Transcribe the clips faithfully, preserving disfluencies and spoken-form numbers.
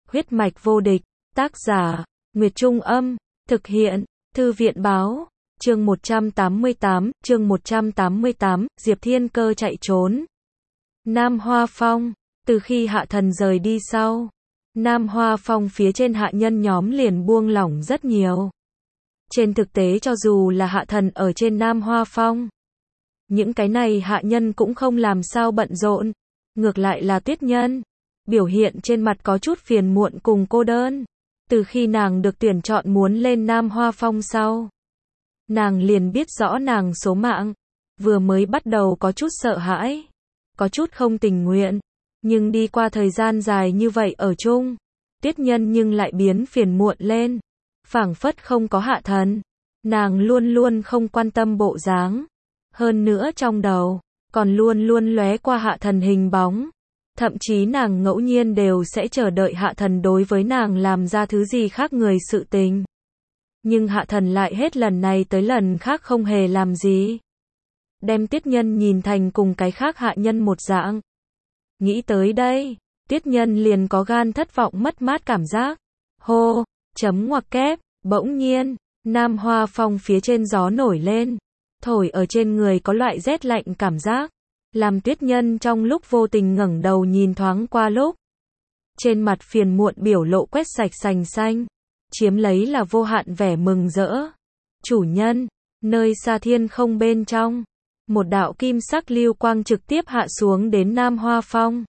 Huyết mạch vô địch, tác giả, Nguyệt Trung Âm, thực hiện, Thư viện Báo, chương một trăm tám mươi tám, chương một trăm tám mươi tám, Diệp Thiên Cơ chạy trốn. Nam Hoa Phong, từ khi hạ thần rời đi sau, Nam Hoa Phong phía trên hạ nhân nhóm liền buông lỏng rất nhiều. Trên thực tế cho dù là hạ thần ở trên Nam Hoa Phong, những cái này hạ nhân cũng không làm sao bận rộn, ngược lại là Tuyết Nhân, biểu hiện trên mặt có chút phiền muộn cùng cô đơn. Từ khi nàng được tuyển chọn muốn lên Nam Hoa Phong sau, nàng liền biết rõ nàng số mạng, vừa mới bắt đầu có chút sợ hãi, có chút không tình nguyện, nhưng đi qua thời gian dài như vậy ở chung, Tuyết Nhân nhưng lại biến phiền muộn lên, phảng phất không có hạ thần, nàng luôn luôn không quan tâm bộ dáng, hơn nữa trong đầu, còn luôn luôn lóe qua hạ thần hình bóng. Thậm chí nàng ngẫu nhiên đều sẽ chờ đợi hạ thần đối với nàng làm ra thứ gì khác người sự tình. Nhưng hạ thần lại hết lần này tới lần khác không hề làm gì. Đem Tuyết Nhân nhìn thành cùng cái khác hạ nhân một dạng. Nghĩ tới đây, Tuyết Nhân liền có gan thất vọng mất mát cảm giác. Hô, chấm ngoặc kép, bỗng nhiên, Nam Hoa Phong phía trên gió nổi lên. Thổi ở trên người có loại rét lạnh cảm giác. Làm Tuyết Nhân trong lúc vô tình ngẩng đầu nhìn thoáng qua lúc. Trên mặt phiền muộn biểu lộ quét sạch sành xanh. Chiếm lấy là vô hạn vẻ mừng rỡ. Chủ nhân, nơi xa thiên không bên trong. Một đạo kim sắc lưu quang trực tiếp hạ xuống đến Nam Hoa Phong.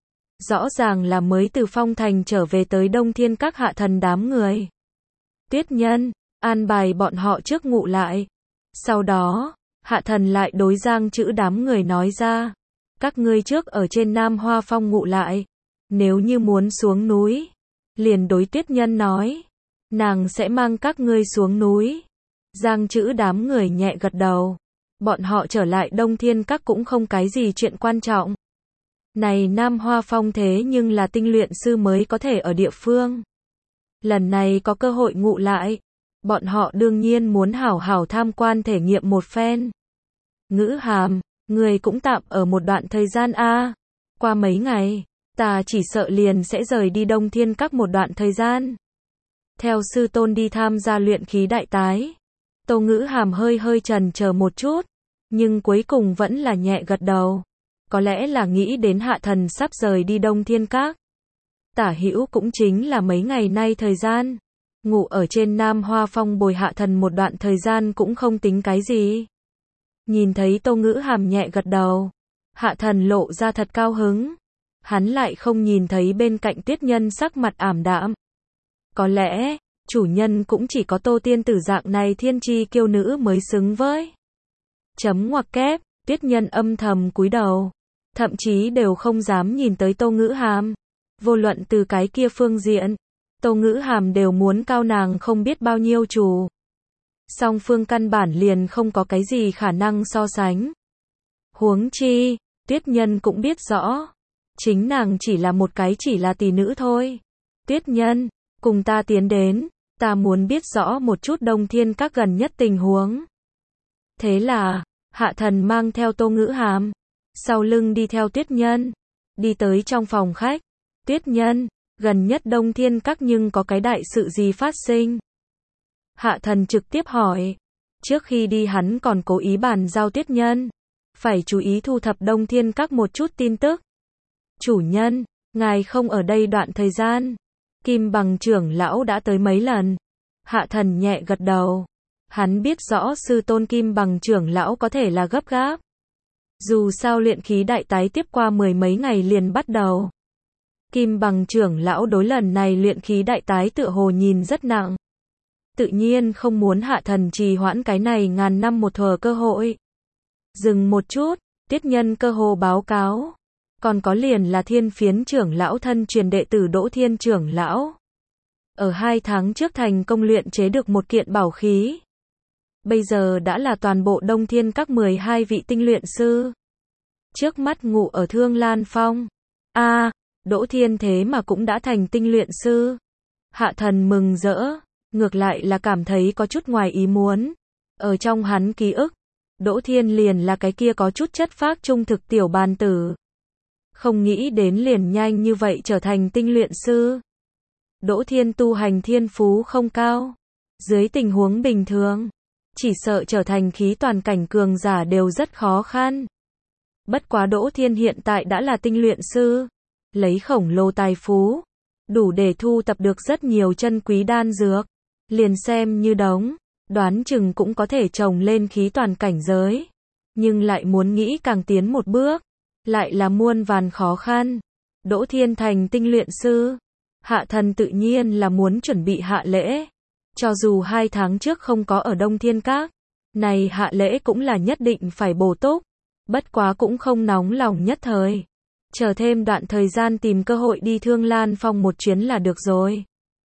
Rõ ràng là mới từ Phong Thành trở về tới Đông Thiên các hạ thần đám người. Tuyết Nhân, an bài bọn họ trước ngụ lại. Sau đó, hạ thần lại đối Giang Chữ đám người nói ra, các ngươi trước ở trên Nam Hoa Phong ngụ lại, nếu như muốn xuống núi, liền đối Tuyết Nhân nói, nàng sẽ mang các ngươi xuống núi. Giang Chữ đám người nhẹ gật đầu, bọn họ trở lại Đông Thiên các cũng không cái gì chuyện quan trọng. Này Nam Hoa Phong thế nhưng là tinh luyện sư mới có thể ở địa phương. Lần này có cơ hội ngụ lại, bọn họ đương nhiên muốn hảo hảo tham quan thể nghiệm một phen. Ngữ Hàm, người cũng tạm ở một đoạn thời gian a. Qua mấy ngày, ta chỉ sợ liền sẽ rời đi Đông Thiên các một đoạn thời gian. Theo sư tôn đi tham gia luyện khí đại tái. Tô Ngữ Hàm hơi hơi chần chờ một chút, nhưng cuối cùng vẫn là nhẹ gật đầu. Có lẽ là nghĩ đến hạ thần sắp rời đi Đông Thiên các. Tả hữu cũng chính là mấy ngày nay thời gian. Ngủ ở trên Nam Hoa Phong bồi hạ thần một đoạn thời gian cũng không tính cái gì. Nhìn thấy Tô Ngữ Hàm nhẹ gật đầu, hạ thần lộ ra thật cao hứng. Hắn lại không nhìn thấy bên cạnh Tuyết Nhân sắc mặt ảm đạm. Có lẽ, chủ nhân cũng chỉ có Tô tiên tử dạng này thiên chi kiêu nữ mới xứng với. Chấm ngoặc kép, Tuyết Nhân âm thầm cúi đầu, thậm chí đều không dám nhìn tới Tô Ngữ Hàm. Vô luận từ cái kia phương diện, Tô Ngữ Hàm đều muốn cao nàng không biết bao nhiêu chủ. Song phương căn bản liền không có cái gì khả năng so sánh. Huống chi, Tuyết Nhân cũng biết rõ, chính nàng chỉ là một cái chỉ là tỷ nữ thôi. Tuyết Nhân, cùng ta tiến đến, ta muốn biết rõ một chút Đông Thiên các gần nhất tình huống. Thế là, hạ thần mang theo Tô Ngữ Hàm, sau lưng đi theo Tuyết Nhân, đi tới trong phòng khách. Tuyết Nhân, gần nhất Đông Thiên các nhưng có cái đại sự gì phát sinh? Hạ thần trực tiếp hỏi. Trước khi đi hắn còn cố ý bàn giao Tuyết Nhân, phải chú ý thu thập Đông Thiên các một chút tin tức. Chủ nhân, ngài không ở đây đoạn thời gian. Kim Bằng trưởng lão đã tới mấy lần. Hạ thần nhẹ gật đầu. Hắn biết rõ sư tôn Kim Bằng trưởng lão có thể là gấp gáp. Dù sao luyện khí đại tái tiếp qua mười mấy ngày liền bắt đầu. Kim Bằng trưởng lão đối lần này luyện khí đại tái tựa hồ nhìn rất nặng. Tự nhiên không muốn hạ thần trì hoãn cái này ngàn năm một thờ cơ hội. Dừng một chút, Tuyết Nhân cơ hồ báo cáo. Còn có liền là Thiên Phiến trưởng lão thân truyền đệ tử Đỗ Thiên trưởng lão. Ở hai tháng trước thành công luyện chế được một kiện bảo khí. Bây giờ đã là toàn bộ Đông Thiên các mười hai vị tinh luyện sư. Trước mắt ngủ ở Thương Lan Phong. A, à, Đỗ Thiên thế mà cũng đã thành tinh luyện sư. Hạ thần mừng rỡ, ngược lại là cảm thấy có chút ngoài ý muốn. Ở trong hắn ký ức, Đỗ Thiên liền là cái kia có chút chất phác trung thực tiểu bàn tử. Không nghĩ đến liền nhanh như vậy trở thành tinh luyện sư. Đỗ Thiên tu hành thiên phú không cao. Dưới tình huống bình thường, chỉ sợ trở thành khí toàn cảnh cường giả đều rất khó khăn. Bất quá Đỗ Thiên hiện tại đã là tinh luyện sư, lấy khổng lồ tài phú, đủ để thu tập được rất nhiều chân quý đan dược, liền xem như đống, đoán chừng cũng có thể trồng lên khí toàn cảnh giới. Nhưng lại muốn nghĩ càng tiến một bước, lại là muôn vàn khó khăn. Đỗ Thiên thành tinh luyện sư, Hạ Thần tự nhiên là muốn chuẩn bị hạ lễ. Cho dù hai tháng trước không có ở Đông Thiên Các, này hạ lễ cũng là nhất định phải bổ túc. Bất quá cũng không nóng lòng nhất thời. Chờ thêm đoạn thời gian tìm cơ hội đi Thương Lan Phong một chuyến là được rồi.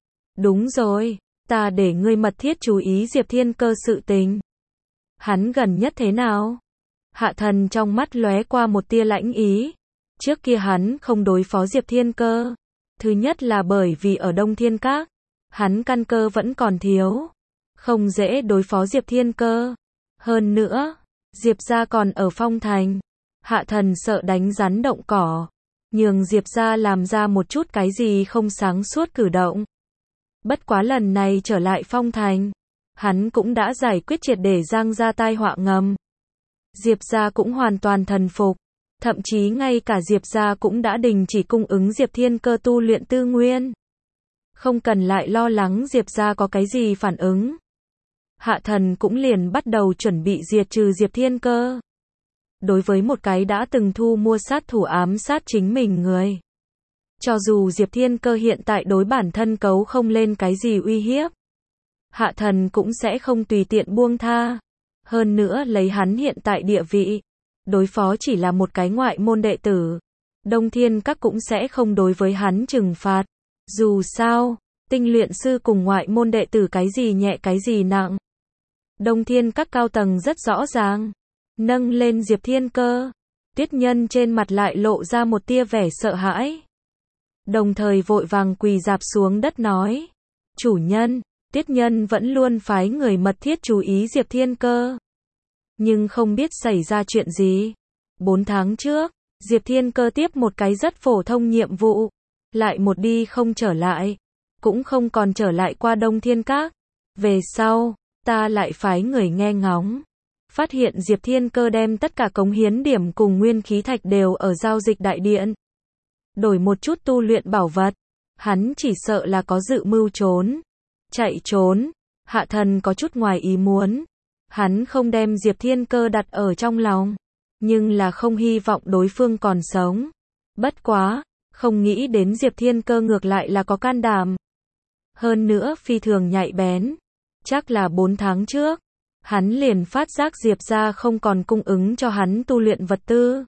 Đúng rồi, ta để ngươi mật thiết chú ý Diệp Thiên Cơ sự tình. Hắn gần nhất thế nào? Hạ Thần trong mắt lóe qua một tia lãnh ý. Trước kia hắn không đối phó Diệp Thiên Cơ. Thứ nhất là bởi vì ở Đông Thiên Các, hắn căn cơ vẫn còn thiếu, không dễ đối phó Diệp Thiên Cơ. Hơn nữa, Diệp gia còn ở Phong Thành. Hạ Thần sợ đánh rắn động cỏ, nhường Diệp gia làm ra một chút cái gì không sáng suốt cử động. Bất quá lần này trở lại Phong Thành, hắn cũng đã giải quyết triệt để Giang gia tai họa ngầm. Diệp gia cũng hoàn toàn thần phục, thậm chí ngay cả Diệp gia cũng đã đình chỉ cung ứng Diệp Thiên Cơ tu luyện tư nguyên. Không cần lại lo lắng Diệp gia có cái gì phản ứng. Hạ Thần cũng liền bắt đầu chuẩn bị diệt trừ Diệp Thiên Cơ. Đối với một cái đã từng thu mua sát thủ ám sát chính mình người, cho dù Diệp Thiên Cơ hiện tại đối bản thân cấu không lên cái gì uy hiếp, Hạ Thần cũng sẽ không tùy tiện buông tha. Hơn nữa lấy hắn hiện tại địa vị, đối phó chỉ là một cái ngoại môn đệ tử, Đông Thiên Các cũng sẽ không đối với hắn trừng phạt. Dù sao, tinh luyện sư cùng ngoại môn đệ tử cái gì nhẹ cái gì nặng. Đông Thiên Các cao tầng rất rõ ràng. Nâng lên Diệp Thiên Cơ, Tiết Nhân trên mặt lại lộ ra một tia vẻ sợ hãi. Đồng thời vội vàng quỳ rạp xuống đất nói: chủ nhân, Tiết Nhân vẫn luôn phái người mật thiết chú ý Diệp Thiên Cơ. Nhưng không biết xảy ra chuyện gì. Bốn tháng trước, Diệp Thiên Cơ tiếp một cái rất phổ thông nhiệm vụ, lại một đi không trở lại, cũng không còn trở lại qua Đông Thiên Các. Về sau, ta lại phái người nghe ngóng, phát hiện Diệp Thiên Cơ đem tất cả cống hiến điểm cùng nguyên khí thạch đều ở giao dịch đại điện. Đổi một chút tu luyện bảo vật, hắn chỉ sợ là có dự mưu trốn. Chạy trốn, Hạ Thần có chút ngoài ý muốn. Hắn không đem Diệp Thiên Cơ đặt ở trong lòng, nhưng là không hy vọng đối phương còn sống. Bất quá, không nghĩ đến Diệp Thiên Cơ ngược lại là có can đảm. Hơn nữa phi thường nhạy bén. Chắc là bốn tháng trước, hắn liền phát giác Diệp gia không còn cung ứng cho hắn tu luyện vật tư.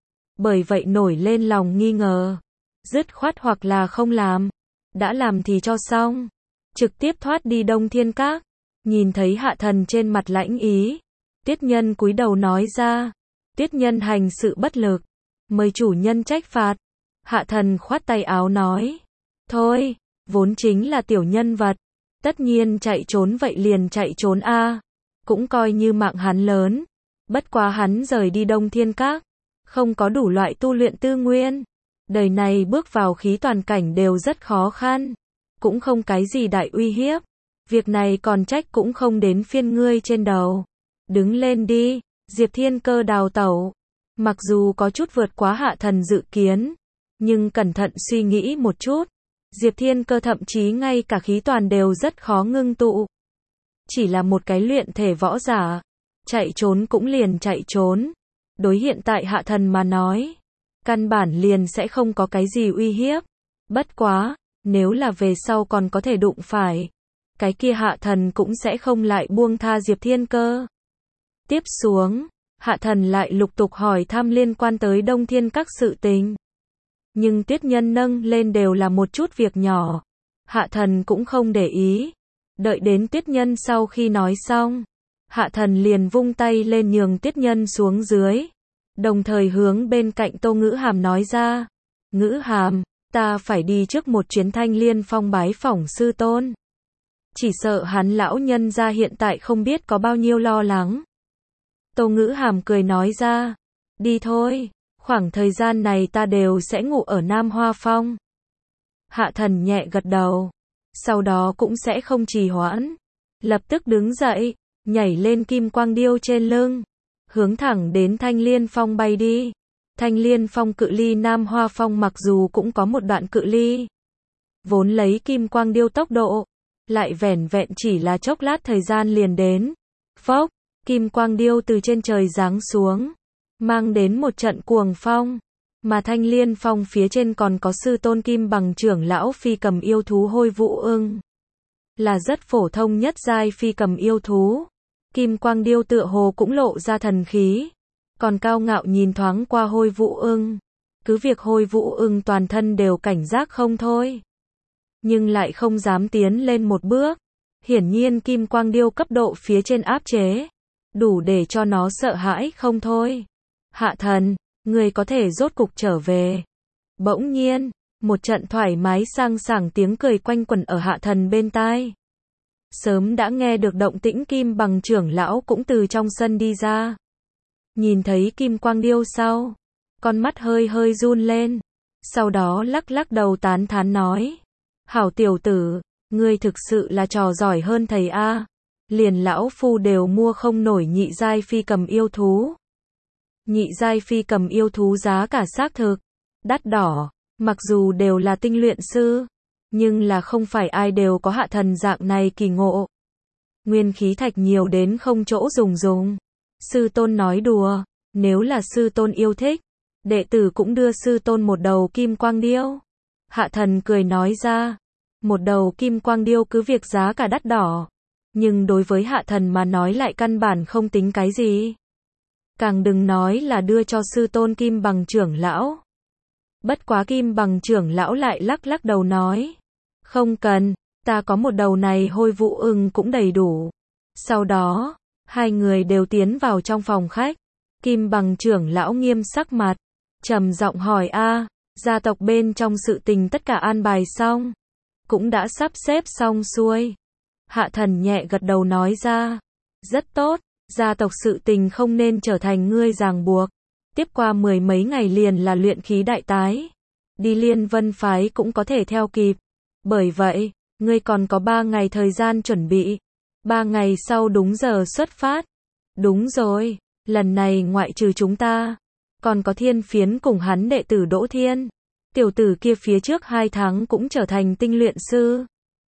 Bởi vậy nổi lên lòng nghi ngờ. Dứt khoát hoặc là không làm. Đã làm thì cho xong. Trực tiếp thoát đi Đông Thiên Các. Nhìn thấy Hạ Thần trên mặt lãnh ý, Tiết Nhân cúi đầu nói ra. Tiết Nhân hành sự bất lực, mời chủ nhân trách phạt. Hạ Thần khoát tay áo nói: thôi, vốn chính là tiểu nhân vật, tất nhiên chạy trốn vậy liền chạy trốn a, cũng coi như mạng hắn lớn. Bất quá hắn rời đi Đông Thiên Các, không có đủ loại tu luyện tư nguyên, đời này bước vào khí toàn cảnh đều rất khó khăn, cũng không cái gì đại uy hiếp. Việc này còn trách cũng không đến phiên ngươi trên đầu. Đứng lên đi. Diệp Thiên Cơ đào tẩu. Mặc dù có chút vượt quá Hạ Thần dự kiến, nhưng cẩn thận suy nghĩ một chút, Diệp Thiên Cơ thậm chí ngay cả khí toàn đều rất khó ngưng tụ. Chỉ là một cái luyện thể võ giả, chạy trốn cũng liền chạy trốn. Đối hiện tại Hạ Thần mà nói, căn bản liền sẽ không có cái gì uy hiếp. Bất quá, nếu là về sau còn có thể đụng phải, cái kia Hạ Thần cũng sẽ không lại buông tha Diệp Thiên Cơ. Tiếp xuống, Hạ Thần lại lục tục hỏi thăm liên quan tới Đông Thiên Các sự tình. Nhưng Tiết Nhân nâng lên đều là một chút việc nhỏ. Hạ Thần cũng không để ý. Đợi đến Tiết Nhân sau khi nói xong, Hạ Thần liền vung tay lên nhường Tiết Nhân xuống dưới. Đồng thời hướng bên cạnh Tô Ngữ Hàm nói ra: Ngữ Hàm, ta phải đi trước một chuyến Thanh Liên Phong bái phỏng sư tôn. Chỉ sợ hắn lão nhân gia hiện tại không biết có bao nhiêu lo lắng. Tô Ngữ Hàm cười nói ra: đi thôi, khoảng thời gian này ta đều sẽ ngủ ở Nam Hoa Phong. Hạ Thần nhẹ gật đầu. sau đó cũng sẽ không trì hoãn. Lập tức đứng dậy, nhảy lên kim quang điêu trên lưng, hướng thẳng đến Thanh Liên Phong bay đi. Thanh Liên Phong cự ly Nam Hoa Phong mặc dù cũng có một đoạn cự ly. Vốn lấy kim quang điêu tốc độ, lại vẻn vẹn chỉ là chốc lát thời gian liền đến. Phốc, kim quang điêu từ trên trời giáng xuống, mang đến một trận cuồng phong. Mà Thanh Liên Phong phía trên còn có sư tôn Kim Bằng trưởng lão phi cầm yêu thú Hôi Vũ Ưng. Là rất phổ thông nhất giai phi cầm yêu thú. Kim quang điêu tựa hồ cũng lộ ra thần khí. Còn cao ngạo nhìn thoáng qua Hôi Vũ Ưng. Cứ việc Hôi Vũ Ưng toàn thân đều cảnh giác không thôi. Nhưng lại không dám tiến lên một bước. Hiển nhiên kim quang điêu cấp độ phía trên áp chế. Đủ để cho nó sợ hãi không thôi. Hạ thần, người có thể rốt cục trở về. Bỗng nhiên, một trận thoải mái sang sảng tiếng cười quanh quẩn ở hạ thần bên tai. Sớm đã nghe được động tĩnh Kim Bằng trưởng lão cũng từ trong sân đi ra. Nhìn thấy kim quang điêu sau, con mắt hơi hơi run lên. Sau đó lắc lắc đầu tán thán nói. Hảo tiểu tử, ngươi thực sự là trò giỏi hơn thầy a. Liền lão phu đều mua không nổi nhị giai phi cầm yêu thú. Nhị giai phi cầm yêu thú giá cả xác thực đắt đỏ, mặc dù đều là tinh luyện sư, nhưng là không phải ai đều có hạ thần dạng này kỳ ngộ. Nguyên khí thạch nhiều đến không chỗ dùng dùng. Sư tôn nói đùa, nếu là sư tôn yêu thích, đệ tử cũng đưa sư tôn một đầu kim quang điêu. Hạ thần cười nói ra, một đầu kim quang điêu cứ việc giá cả đắt đỏ, nhưng đối với hạ thần mà nói lại căn bản không tính cái gì. Càng đừng nói là đưa cho sư tôn Kim Bằng trưởng lão. Bất quá Kim Bằng trưởng lão lại lắc lắc đầu nói. Không cần, ta có một đầu này Hôi Vũ Ưng cũng đầy đủ. Sau đó, hai người đều tiến vào trong phòng khách. Kim Bằng trưởng lão nghiêm sắc mặt, trầm giọng hỏi a, gia tộc bên trong sự tình tất cả an bài xong, cũng đã sắp xếp xong xuôi. Hạ thần nhẹ gật đầu nói ra, rất tốt. Gia tộc sự tình không nên trở thành ngươi ràng buộc. Tiếp qua mười mấy ngày liền là luyện khí đại tái. Đi Liên Vân phái cũng có thể theo kịp. Bởi vậy, ngươi còn có ba ngày thời gian chuẩn bị. Ba ngày sau đúng giờ xuất phát. Đúng rồi, lần này ngoại trừ chúng ta, còn có Thiên Phiến cùng hắn đệ tử Đỗ Thiên. Tiểu tử kia phía trước hai tháng cũng trở thành tinh luyện sư.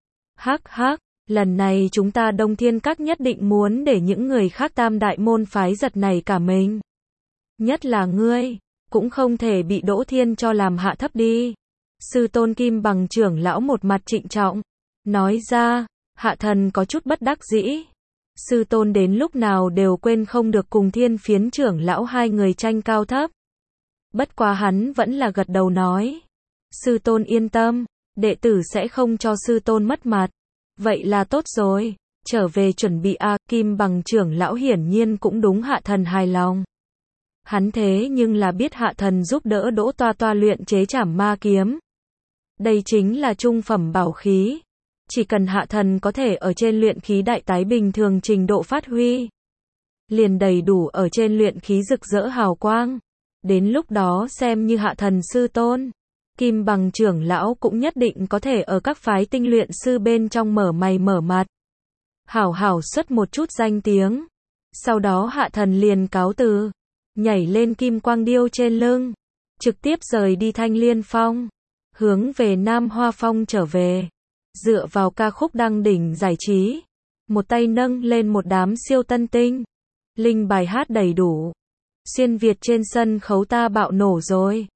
Hắc hắc. Lần này chúng ta Đông Thiên Các nhất định muốn để những người khác tam đại môn phái giật nảy cả mình. Nhất là ngươi, cũng không thể bị Đỗ Thiên cho làm hạ thấp đi. Sư tôn Kim Bằng trưởng lão một mặt trịnh trọng, nói ra, hạ thần có chút bất đắc dĩ. Sư tôn đến lúc nào đều quên không được cùng Thiên Phiến trưởng lão hai người tranh cao thấp. Bất quá hắn vẫn là gật đầu nói. Sư tôn yên tâm, đệ tử sẽ không cho sư tôn mất mặt. Vậy là tốt rồi, trở về chuẩn bị a. Kim Bằng trưởng lão hiển nhiên cũng đúng hạ thần hài lòng. Hắn thế nhưng là biết hạ thần giúp đỡ Đỗ Toa Toa luyện chế Trảm Ma kiếm. Đây chính là trung phẩm bảo khí. Chỉ cần hạ thần có thể ở trên luyện khí đại tái bình thường trình độ phát huy, liền đầy đủ ở trên luyện khí rực rỡ hào quang. Đến lúc đó xem như hạ thần sư tôn, Kim Bằng trưởng lão cũng nhất định có thể ở các phái tinh luyện sư bên trong mở mày mở mặt. Hảo hảo xuất một chút danh tiếng. Sau đó hạ thần liền cáo từ, nhảy lên kim quang điêu trên lưng, trực tiếp rời đi Thanh Liên Phong, hướng về Nam Hoa Phong trở về. Dựa vào ca khúc đăng đỉnh giải trí, một tay nâng lên một đám siêu tân tinh, linh bài hát đầy đủ. Xuyên Việt trên sân khấu ta bạo nổ rồi.